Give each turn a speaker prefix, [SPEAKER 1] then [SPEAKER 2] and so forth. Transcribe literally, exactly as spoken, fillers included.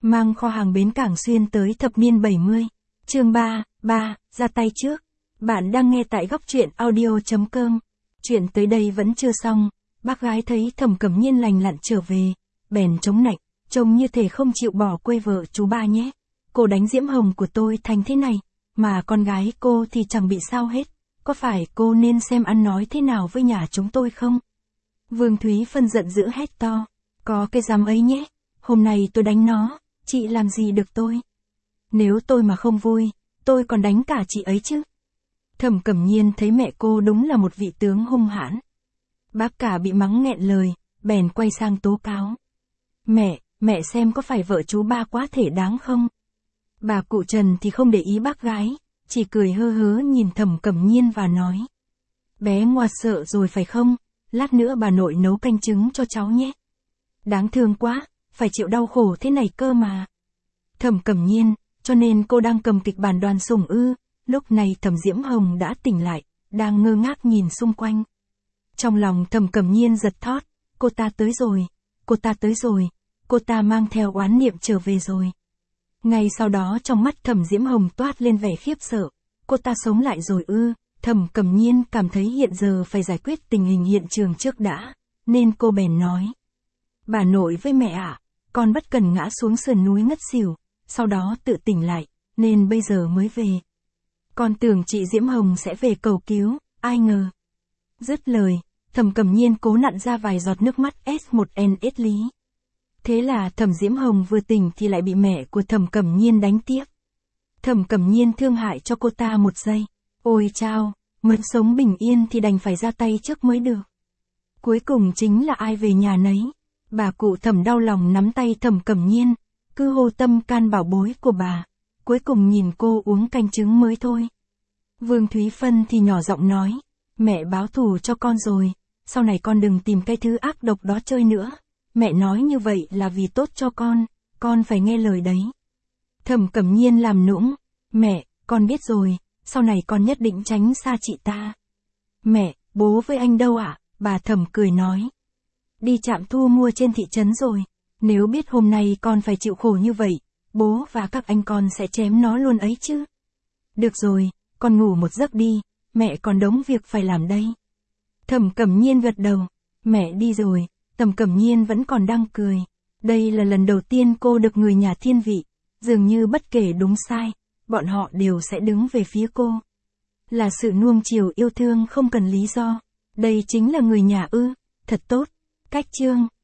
[SPEAKER 1] mang kho hàng bến cảng xuyên tới thập niên bảy mươi. Chương ba, ba, ra tay trước. Bạn đang nghe tại góc truyện audio chấm com. Chuyện tới đây vẫn chưa xong, bác gái thấy Thẩm Cẩm Nhiên lành lặn trở về, bèn chống nạnh, trông như thể không chịu bỏ quê vợ chú ba nhé. Cô đánh Diễm Hồng của tôi thành thế này, mà con gái cô thì chẳng bị sao hết, có phải cô nên xem ăn nói thế nào với nhà chúng tôi không? Vương Thúy Phân giận dữ hét to, có cái dám ấy nhé, hôm nay tôi đánh nó, chị làm gì được tôi? Nếu tôi mà không vui, tôi còn đánh cả chị ấy chứ. Thẩm Cẩm Nhiên thấy mẹ cô đúng là một vị tướng hung hãn. Bác cả bị mắng nghẹn lời, bèn quay sang tố cáo. Mẹ, mẹ xem có phải vợ chú ba quá thể đáng không? Bà cụ Trần thì không để ý bác gái, chỉ cười hơ hớ nhìn Thẩm Cẩm Nhiên và nói. Bé ngoa sợ rồi phải không? Lát nữa bà nội nấu canh trứng cho cháu nhé. Đáng thương quá, phải chịu đau khổ thế này cơ mà. Thẩm Cẩm Nhiên, cho nên cô đang cầm kịch bản Đoàn Sủng ư? Lúc này Thẩm Diễm Hồng đã tỉnh lại, đang ngơ ngác nhìn xung quanh. Trong lòng Thẩm Cẩm Nhiên giật thót, cô ta tới rồi, cô ta tới rồi, cô ta mang theo oán niệm trở về rồi. Ngay sau đó trong mắt Thẩm Diễm Hồng toát lên vẻ khiếp sợ, cô ta sống lại rồi ư? Thẩm Cẩm Nhiên cảm thấy hiện giờ phải giải quyết tình hình hiện trường trước đã, nên cô bèn nói. Bà nội với mẹ ạ, con bất cần ngã xuống sườn núi ngất xỉu, sau đó tự tỉnh lại, nên bây giờ mới về. Con tưởng chị Diễm Hồng sẽ về cầu cứu, ai ngờ. Dứt lời, Thẩm Cẩm Nhiên cố nặn ra vài giọt nước mắt S một N S lý. Thế là Thẩm Diễm Hồng vừa tỉnh thì lại bị mẹ của Thẩm Cẩm Nhiên đánh tiếp. Thẩm Cẩm Nhiên thương hại cho cô ta một giây. Ôi chao, muốn sống bình yên thì đành phải ra tay trước mới được. Cuối cùng chính là ai về nhà nấy. Bà cụ Thẩm đau lòng nắm tay Thẩm Cẩm Nhiên, cứ hô tâm can bảo bối của bà. Cuối cùng nhìn cô uống canh trứng mới thôi. Vương Thúy Phân thì nhỏ giọng nói, mẹ báo thù cho con rồi, sau này con đừng tìm cái thứ ác độc đó chơi nữa. Mẹ nói như vậy là vì tốt cho con, con phải nghe lời đấy. Thẩm Cẩm Nhiên làm nũng, mẹ, con biết rồi, sau này con nhất định tránh xa chị ta. Mẹ, bố với anh đâu ạ? Bà Thẩm cười nói. Đi trạm thu mua trên thị trấn rồi, nếu biết hôm nay con phải chịu khổ như vậy, bố và các anh con sẽ chém nó luôn ấy chứ. Được rồi, con ngủ một giấc đi, mẹ còn đống việc phải làm đây. Thẩm Cẩm Nhiên gật đầu, mẹ đi rồi. Thẩm Cẩm Nhiên vẫn còn đang cười. Đây là lần đầu tiên cô được người nhà thiên vị, dường như bất kể đúng sai, bọn họ đều sẽ đứng về phía cô. Là sự nuông chiều yêu thương không cần lý do. Đây chính là người nhà ư, thật tốt. Cách chương